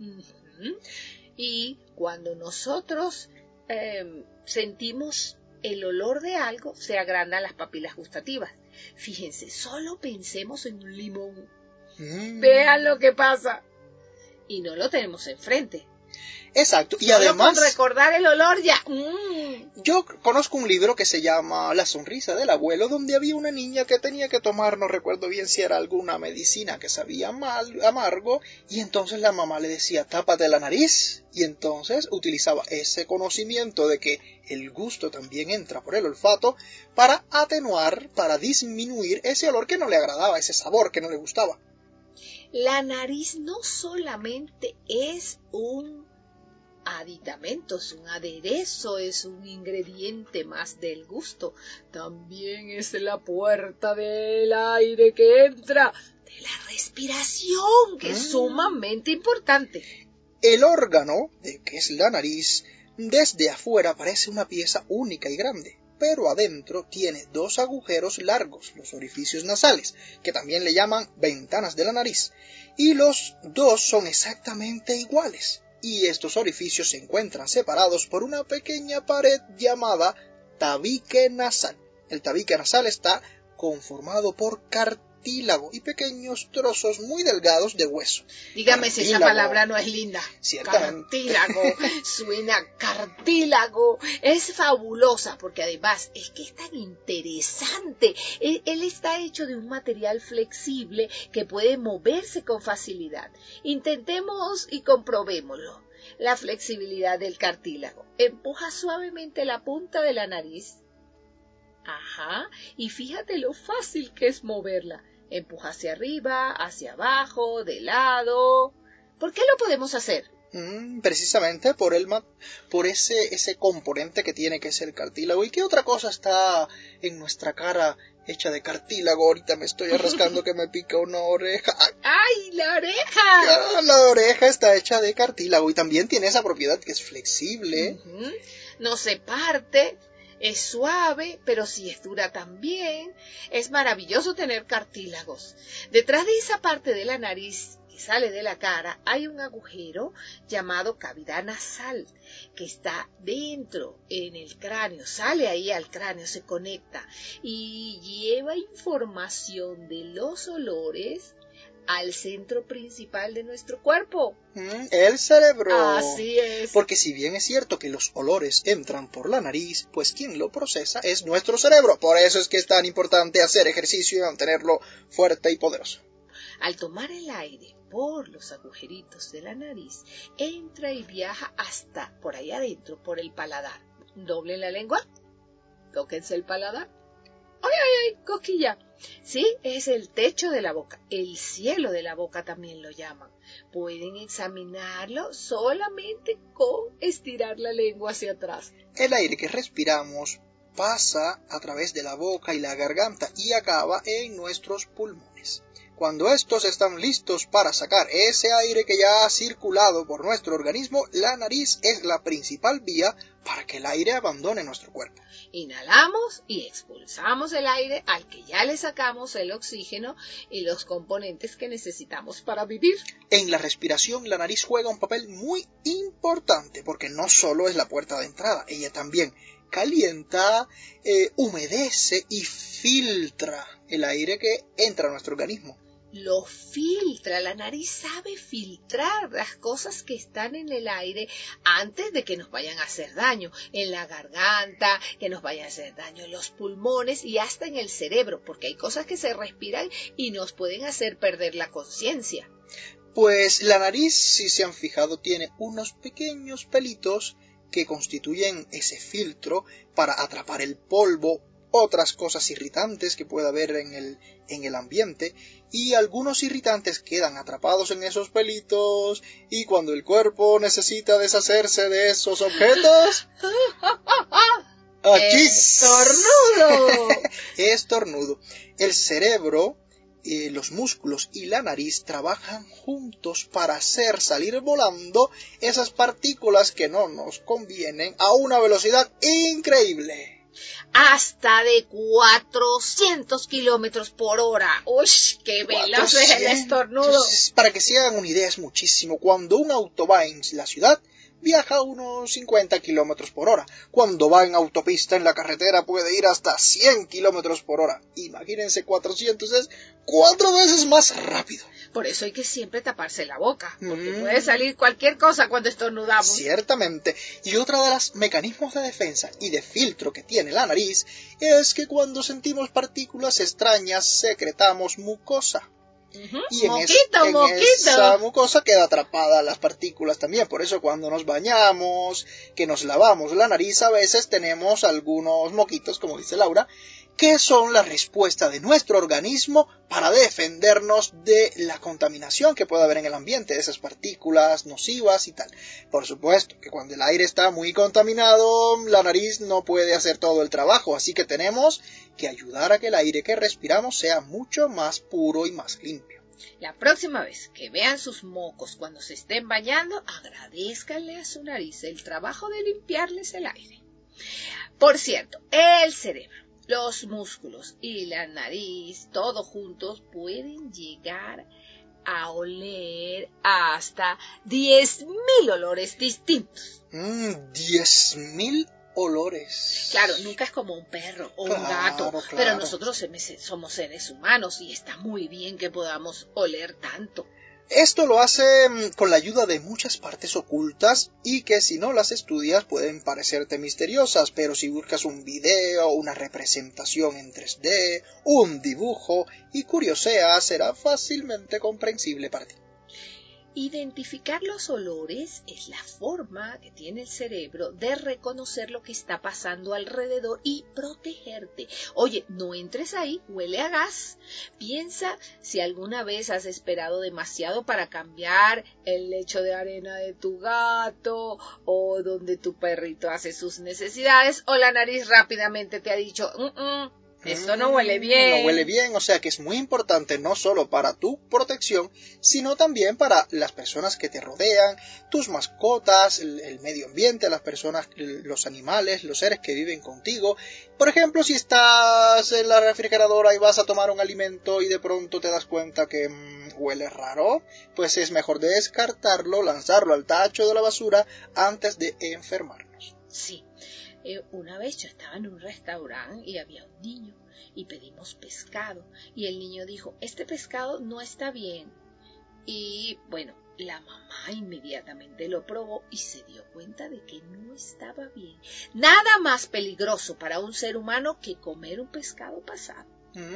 Y cuando nosotros sentimos el olor de algo, se agrandan las papilas gustativas. Fíjense, solo pensemos en un limón. Vean lo que pasa. Y no lo tenemos enfrente. Exacto, y solo además con recordar el olor ya. Yo conozco un libro que se llama La sonrisa del abuelo, donde había una niña que tenía que tomar, no recuerdo bien si era alguna medicina que sabía amargo, y entonces la mamá le decía, tápate la nariz, y entonces utilizaba ese conocimiento de que el gusto también entra por el olfato para atenuar, para disminuir ese olor que no le agradaba, ese sabor que no le gustaba. La nariz no solamente es un aditamento, es un aderezo, es un ingrediente más del gusto. También es la puerta del aire que entra, de la respiración, que es sumamente importante. El órgano, que es la nariz, desde afuera parece una pieza única y grande, pero adentro tiene dos agujeros largos, los orificios nasales, que también le llaman ventanas de la nariz, y los dos son exactamente iguales. Y estos orificios se encuentran separados por una pequeña pared llamada tabique nasal. El tabique nasal está conformado por cartílago y pequeños trozos muy delgados de hueso. Dígame si esa palabra no es linda. Ciertamente. Cartílago, suena cartílago. Es fabulosa porque además es que es tan interesante. Él está hecho de un material flexible que puede moverse con facilidad. Intentemos y comprobémoslo. La flexibilidad del cartílago. Empuja suavemente la punta de la nariz. Ajá, y fíjate lo fácil que es moverla. Empuja hacia arriba, hacia abajo, de lado. ¿Por qué lo podemos hacer? Precisamente por ese componente que tiene, que es el cartílago. ¿Y qué otra cosa está en nuestra cara hecha de cartílago? Ahorita me estoy rascando que me pica una oreja. ¡Ay, la oreja! La oreja está hecha de cartílago y también tiene esa propiedad que es flexible. No se parte. Es suave, pero sí es dura también. Es maravilloso tener cartílagos. Detrás de esa parte de la nariz que sale de la cara hay un agujero llamado cavidad nasal que está dentro en el cráneo, sale ahí al cráneo, se conecta y lleva información de los olores al centro principal de nuestro cuerpo. El cerebro. Así es. Porque si bien es cierto que los olores entran por la nariz, pues quien lo procesa es nuestro cerebro. Por eso es que es tan importante hacer ejercicio y mantenerlo fuerte y poderoso. Al tomar el aire por los agujeritos de la nariz, entra y viaja hasta por ahí adentro, por el paladar. Doblen la lengua, tóquense el paladar. ¡Ay, ay, ay! Cosquilla. Sí, es el techo de la boca, el cielo de la boca también lo llaman. Pueden examinarlo solamente con estirar la lengua hacia atrás. El aire que respiramos pasa a través de la boca y la garganta y acaba en nuestros pulmones. Cuando estos están listos para sacar ese aire que ya ha circulado por nuestro organismo, la nariz es la principal vía para que el aire abandone nuestro cuerpo. Inhalamos y expulsamos el aire al que ya le sacamos el oxígeno y los componentes que necesitamos para vivir. En la respiración, la nariz juega un papel muy importante porque no solo es la puerta de entrada, ella también calienta, humedece y filtra el aire que entra a nuestro organismo. Lo filtra, la nariz sabe filtrar las cosas que están en el aire antes de que nos vayan a hacer daño, en la garganta, que nos vayan a hacer daño en los pulmones y hasta en el cerebro, porque hay cosas que se respiran y nos pueden hacer perder la conciencia. Pues la nariz, si se han fijado, tiene unos pequeños pelitos que constituyen ese filtro para atrapar el polvo, otras cosas irritantes que pueda haber en el ambiente, y algunos irritantes quedan atrapados en esos pelitos, y cuando el cuerpo necesita deshacerse de esos objetos, ¡estornudo! Estornudo. El cerebro, los músculos y la nariz trabajan juntos para hacer salir volando esas partículas que no nos convienen a una velocidad increíble. Hasta de 400 kilómetros por hora. ¡Uy, qué veloz es el estornudo! Entonces, para que se hagan una idea, es muchísimo. Cuando un auto va en la ciudad, viaja a unos 50 kilómetros por hora. Cuando va en autopista en la carretera puede ir hasta 100 kilómetros por hora. Imagínense, 400 es 4 veces más rápido. Por eso hay que siempre taparse la boca, porque puede salir cualquier cosa cuando estornudamos. Ciertamente. Y otro de los mecanismos de defensa y de filtro que tiene la nariz es que cuando sentimos partículas extrañas secretamos mucosa. Y en esa mucosa queda atrapada las partículas también. Por eso cuando nos bañamos, que nos lavamos la nariz, a veces tenemos algunos moquitos, como dice Laura, que son la respuesta de nuestro organismo para defendernos de la contaminación que puede haber en el ambiente, de esas partículas nocivas y tal. Por supuesto que cuando el aire está muy contaminado, la nariz no puede hacer todo el trabajo, así que tenemos que ayudar a que el aire que respiramos sea mucho más puro y más limpio. La próxima vez que vean sus mocos cuando se estén bañando, agradézcanle a su nariz el trabajo de limpiarles el aire. Por cierto, el cerebro, los músculos y la nariz, todos juntos, pueden llegar a oler hasta 10.000 olores distintos. 10.000 olores. Claro, nunca es como un perro o un gato, pero nosotros somos seres humanos y está muy bien que podamos oler tanto. Esto lo hace con la ayuda de muchas partes ocultas y que si no las estudias pueden parecerte misteriosas, pero si buscas un video, una representación en 3D, un dibujo y curioseas, será fácilmente comprensible para ti. Identificar los olores es la forma que tiene el cerebro de reconocer lo que está pasando alrededor y protegerte. Oye, no entres ahí, huele a gas. Piensa si alguna vez has esperado demasiado para cambiar el lecho de arena de tu gato o donde tu perrito hace sus necesidades o la nariz rápidamente te ha dicho Esto no huele bien. No huele bien, o sea que es muy importante no solo para tu protección, sino también para las personas que te rodean, tus mascotas, el medio ambiente, las personas, los animales, los seres que viven contigo. Por ejemplo, si estás en la refrigeradora y vas a tomar un alimento y de pronto te das cuenta que huele raro, pues es mejor descartarlo, lanzarlo al tacho de la basura antes de enfermarnos. Sí. Una vez yo estaba en un restaurante y había un niño y pedimos pescado y el niño dijo, este pescado no está bien. Y bueno, la mamá inmediatamente lo probó y se dio cuenta de que no estaba bien. Nada más peligroso para un ser humano que comer un pescado pasado.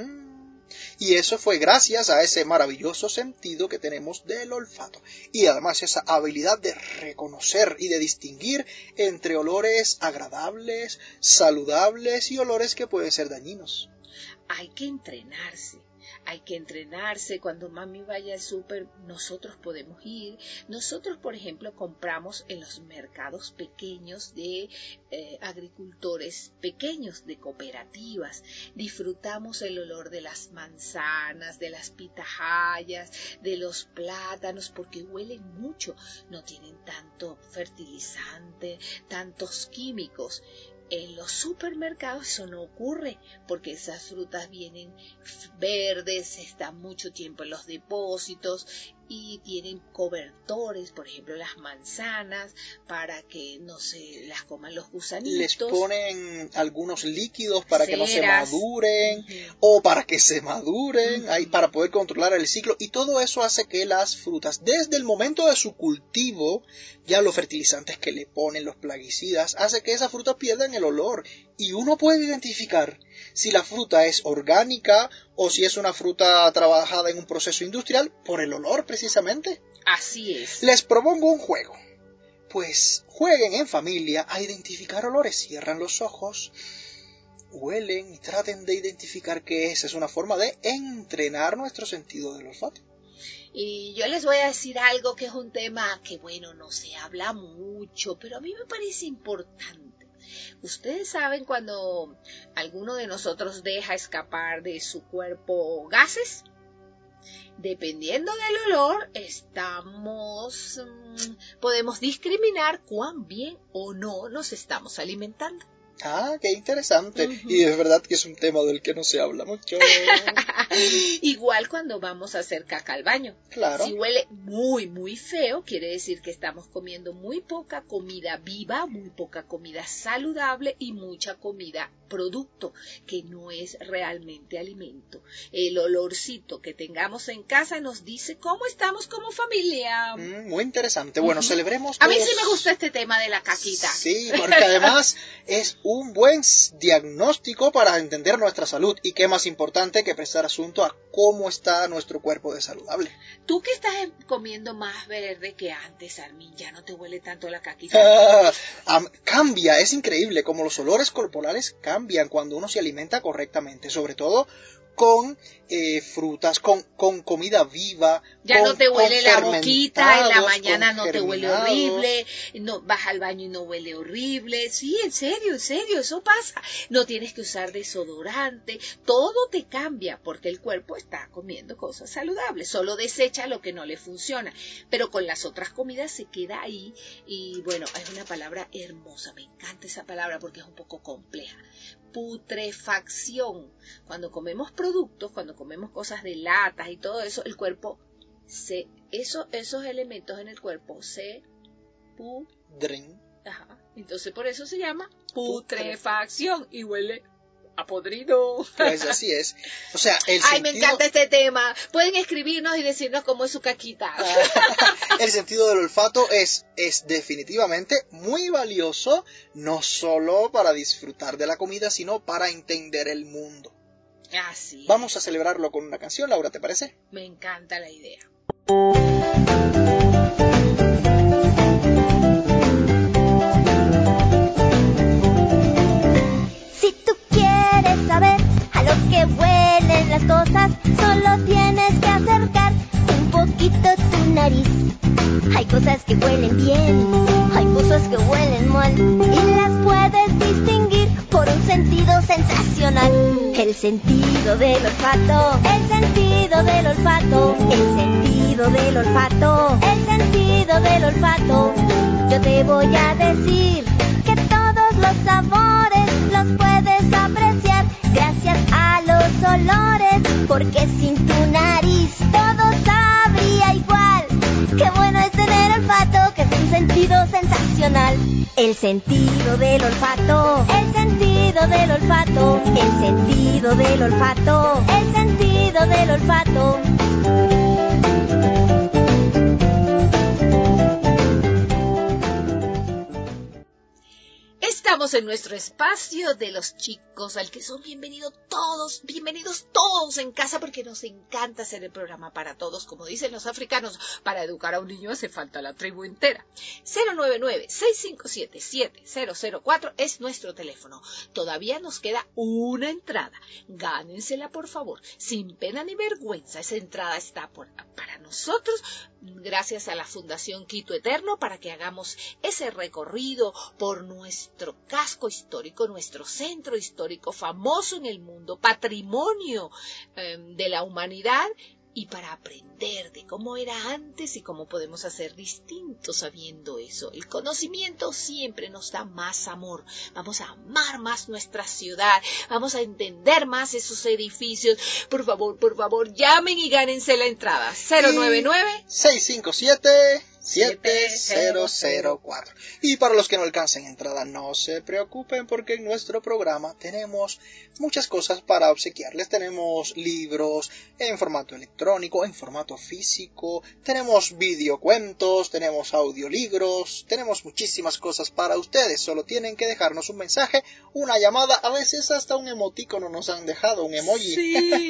Y eso fue gracias a ese maravilloso sentido que tenemos del olfato. Y además esa habilidad de reconocer y de distinguir entre olores agradables, saludables y olores que pueden ser dañinos. Hay que entrenarse. Hay que entrenarse. Cuando mami vaya al súper, nosotros podemos ir. Nosotros, por ejemplo, compramos en los mercados pequeños de agricultores pequeños, de cooperativas. Disfrutamos el olor de las manzanas, de las pitahayas, de los plátanos, porque huelen mucho. No tienen tanto fertilizante, tantos químicos. En los supermercados eso no ocurre porque esas frutas vienen verdes, están mucho tiempo en los depósitos y tienen cobertores, por ejemplo las manzanas, para que no se las coman los gusanitos. Les ponen algunos líquidos para que no se maduren o para que se maduren, para poder controlar el ciclo, y todo eso hace que las frutas, desde el momento de su cultivo, ya los fertilizantes que le ponen, los plaguicidas, hace que esas frutas pierdan el olor, y uno puede identificar si la fruta es orgánica o si es una fruta trabajada en un proceso industrial por el olor precisamente. Así es. Les propongo un juego. Pues jueguen en familia a identificar olores. Cierran los ojos, huelen y traten de identificar qué es. Es una forma de entrenar nuestro sentido del olfato. Y yo les voy a decir algo que es un tema que, bueno, no se habla mucho, pero a mí me parece importante. Ustedes saben cuando alguno de nosotros deja escapar de su cuerpo gases. Dependiendo del olor, podemos discriminar cuán bien o no nos estamos alimentando. Ah, qué interesante. Y es verdad que es un tema del que no se habla mucho. Igual cuando vamos a hacer caca al baño. Claro. Si huele muy, muy feo, quiere decir que estamos comiendo muy poca comida viva, muy poca comida saludable y mucha comida producto, que no es realmente alimento. El olorcito que tengamos en casa nos dice cómo estamos como familia. Muy interesante. Bueno, celebremos todos. A mí sí me gusta este tema de la caquita. Sí, porque además es un buen diagnóstico para entender nuestra salud, y qué más importante que prestar asunto a cómo está nuestro cuerpo de saludable. Tú que estás comiendo más verde que antes, Armin, ¿ya no te huele tanto la caquita? Cambia, es increíble como los olores corporales cambian cuando uno se alimenta correctamente, sobre todo con frutas, con comida viva. Ya no te huele la boquita, en la mañana no te huele horrible, no, vas al baño y no huele horrible. Sí, en serio, eso pasa. No tienes que usar desodorante, todo te cambia porque el cuerpo está comiendo cosas saludables, solo desecha lo que no le funciona, pero con las otras comidas se queda ahí. Y bueno, es una palabra hermosa, me encanta esa palabra porque es un poco compleja. Putrefacción. Cuando comemos productos, cuando comemos cosas de latas y todo eso, el cuerpo esos elementos en el cuerpo se pudren. Ajá. Entonces por eso se llama putrefacción y huele a podrido. Pues así es. O sea, Ay, me encanta este tema. Pueden escribirnos y decirnos cómo es su caquita. El sentido del olfato es definitivamente muy valioso, no solo para disfrutar de la comida, sino para entender el mundo. Así. Vamos a celebrarlo con una canción, Laura, ¿te parece? Me encanta la idea. Si tú quieres saber a lo que huelen las cosas, solo tienes que acercar un poquito tu nariz. Hay cosas que huelen bien, hay cosas que huelen mal, y las puedes distinguir por un sentido sensacional. El El sentido del olfato, el sentido del olfato, el sentido del olfato, el sentido del olfato. Yo te voy a decir que todos los sabores los puedes apreciar gracias a los olores, porque sin tu nariz todo sabría igual. Qué bueno es tener olfato, que es un sentido sensacional. El sentido del olfato, el sentido del olfato, el sentido del olfato, el sentido del olfato. Estamos en nuestro espacio de los chicos, al que son bienvenidos todos en casa, porque nos encanta hacer el programa para todos. Como dicen los africanos, para educar a un niño hace falta la tribu entera. 099-657-7004 es nuestro teléfono. Todavía nos queda una entrada. Gánensela, por favor, sin pena ni vergüenza. Esa entrada está para nosotros, gracias a la Fundación Quito Eterno, para que hagamos ese recorrido por nuestro casco histórico, nuestro centro histórico famoso en el mundo, patrimonio de la humanidad, y para aprender de cómo era antes y cómo podemos hacer distinto sabiendo eso. El conocimiento siempre nos da más amor. Vamos a amar más nuestra ciudad, vamos a entender más esos edificios. Por favor, llamen y gánense la entrada. 099-657-7004. Y para los que no alcancen entrada, no se preocupen, porque en nuestro programa tenemos muchas cosas para obsequiarles. Tenemos libros en formato electrónico, en formato físico, tenemos videocuentos, tenemos audiolibros, tenemos muchísimas cosas para ustedes. Solo tienen que dejarnos un mensaje, una llamada, a veces hasta un emoticono nos han dejado, un emoji. Sí.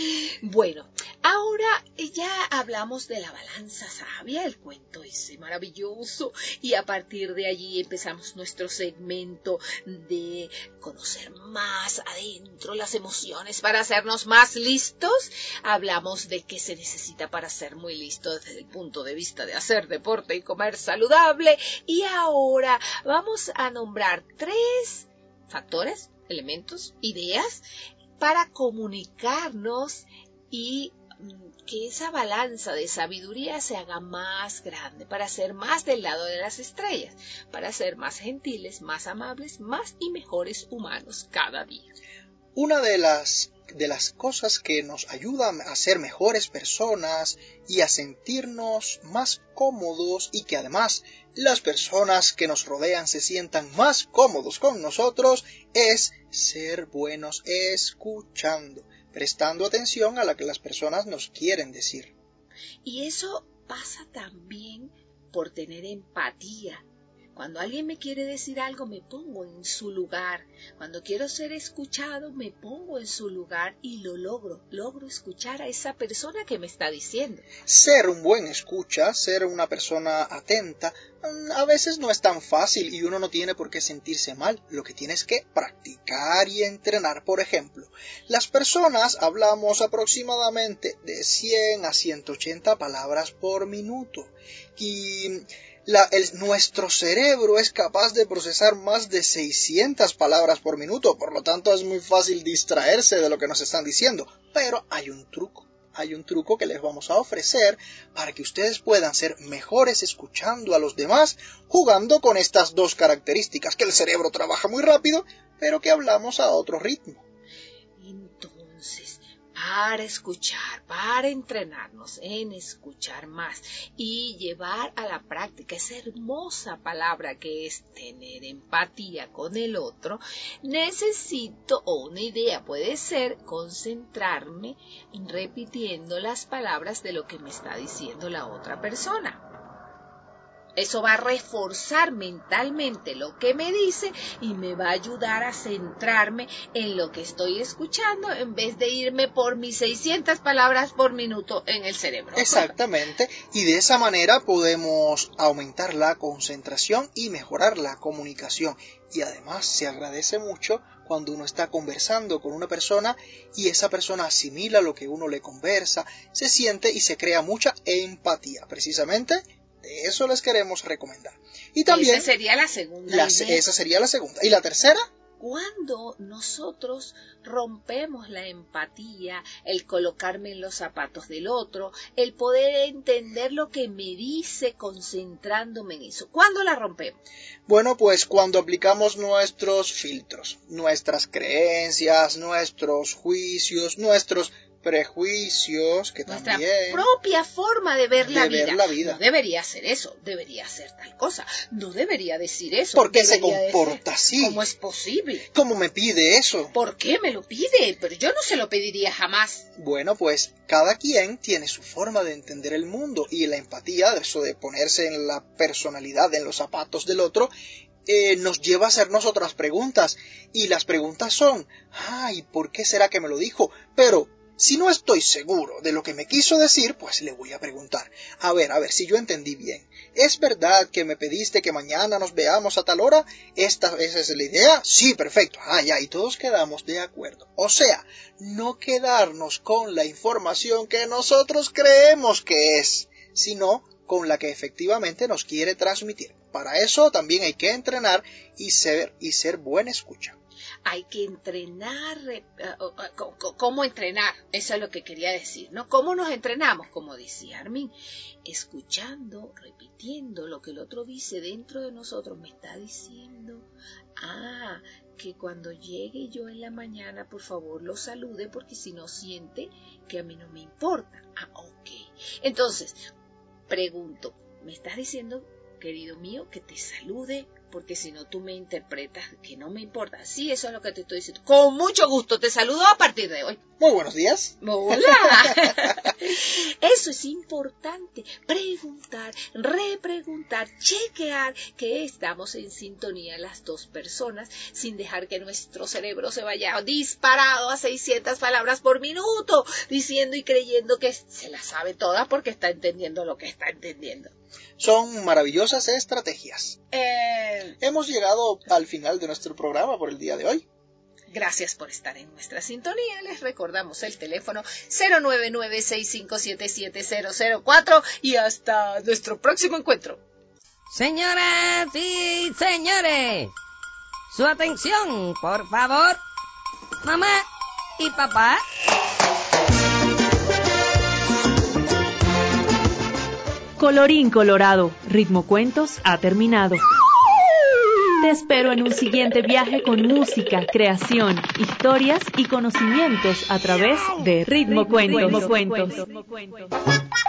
Bueno, ahora ya hablamos de la balanza sabia, el cuento ese maravilloso, y a partir de allí empezamos nuestro segmento de conocer más adentro las emociones para hacernos más listos. Hablamos de qué se necesita para ser muy listo desde el punto de vista de hacer deporte y comer saludable, y ahora vamos a nombrar 3 factores, elementos, ideas para comunicarnos y que esa balanza de sabiduría se haga más grande, para ser más del lado de las estrellas, para ser más gentiles, más amables, más y mejores humanos cada día. Una de las cosas que nos ayudan a ser mejores personas y a sentirnos más cómodos, y que además las personas que nos rodean se sientan más cómodos con nosotros, es ser buenos escuchando, prestando atención a lo que las personas nos quieren decir. Y eso pasa también por tener empatía. Cuando alguien me quiere decir algo, me pongo en su lugar. Cuando quiero ser escuchado, me pongo en su lugar y lo logro. Logro escuchar a esa persona que me está diciendo. Ser un buen escucha, ser una persona atenta, a veces no es tan fácil y uno no tiene por qué sentirse mal. Lo que tiene es que practicar y entrenar. Por ejemplo, las personas hablamos aproximadamente de 100 a 180 palabras por minuto. Y nuestro cerebro es capaz de procesar más de 600 palabras por minuto, por lo tanto es muy fácil distraerse de lo que nos están diciendo. Pero hay un truco que les vamos a ofrecer para que ustedes puedan ser mejores escuchando a los demás, jugando con estas 2 características, que el cerebro trabaja muy rápido, pero que hablamos a otro ritmo. Entonces, para escuchar, para entrenarnos en escuchar más y llevar a la práctica esa hermosa palabra que es tener empatía con el otro, necesito, o una idea puede ser, concentrarme repitiendo las palabras de lo que me está diciendo la otra persona. Eso va a reforzar mentalmente lo que me dice y me va a ayudar a centrarme en lo que estoy escuchando en vez de irme por mis 600 palabras por minuto en el cerebro. Exactamente, y de esa manera podemos aumentar la concentración y mejorar la comunicación. Y además se agradece mucho cuando uno está conversando con una persona y esa persona asimila lo que uno le conversa, se siente y se crea mucha empatía. Precisamente eso les queremos recomendar. Y también esa sería la segunda. Esa sería la segunda. ¿Y la tercera? Cuando nosotros rompemos la empatía, el colocarme en los zapatos del otro, el poder entender lo que me dice concentrándome en eso. ¿Cuándo la rompemos? Bueno, pues cuando aplicamos nuestros filtros, nuestras creencias, nuestros juicios, nuestros prejuicios, que nuestra también... propia forma de ver la vida. No debería ser eso, debería ser tal cosa, no debería decir eso. ¿Por qué se comporta así? ¿Cómo es posible? ¿Cómo me pide eso? ¿Por qué me lo pide? Pero yo no se lo pediría jamás. Bueno, pues cada quien tiene su forma de entender el mundo y la empatía, eso de ponerse en la personalidad, en los zapatos del otro, nos lleva a hacernos otras preguntas. Y las preguntas son, ay, ¿por qué será que me lo dijo? Pero si no estoy seguro de lo que me quiso decir, pues le voy a preguntar. A ver, si yo entendí bien. ¿Es verdad que me pediste que mañana nos veamos a tal hora? ¿Esa es la idea? Sí, perfecto. Ya, y todos quedamos de acuerdo. O sea, no quedarnos con la información que nosotros creemos que es, sino con la que efectivamente nos quiere transmitir. Para eso también hay que entrenar y ser buena escucha. Hay que entrenar, ¿cómo entrenar? Eso es lo que quería decir, ¿no? ¿Cómo nos entrenamos? Como decía Armin, escuchando, repitiendo lo que el otro dice dentro de nosotros. Me está diciendo, que cuando llegue yo en la mañana, por favor, lo salude, porque si no siente que a mí no me importa. Ok. Entonces, pregunto, ¿me estás diciendo, querido mío, que te salude? Porque si no, tú me interpretas que no me importa. Sí, eso es lo que te estoy diciendo. Con mucho gusto, te saludo a partir de hoy. Muy buenos días. Hola. Eso es importante. Preguntar, repreguntar, chequear que estamos en sintonía las dos personas, sin dejar que nuestro cerebro se vaya disparado a 600 palabras por minuto, diciendo y creyendo que se las sabe todas porque está entendiendo lo que está entendiendo. Son maravillosas estrategias. Hemos llegado al final de nuestro programa por el día de hoy. Gracias por estar en nuestra sintonía. Les recordamos el teléfono 099-6577-004 y hasta nuestro próximo encuentro. Señoras y señores, su atención, por favor. Mamá y papá. Colorín colorado, Ritmo Cuentos ha terminado. Te espero en un siguiente viaje con música, creación, historias y conocimientos a través de Ritmo Cuentos.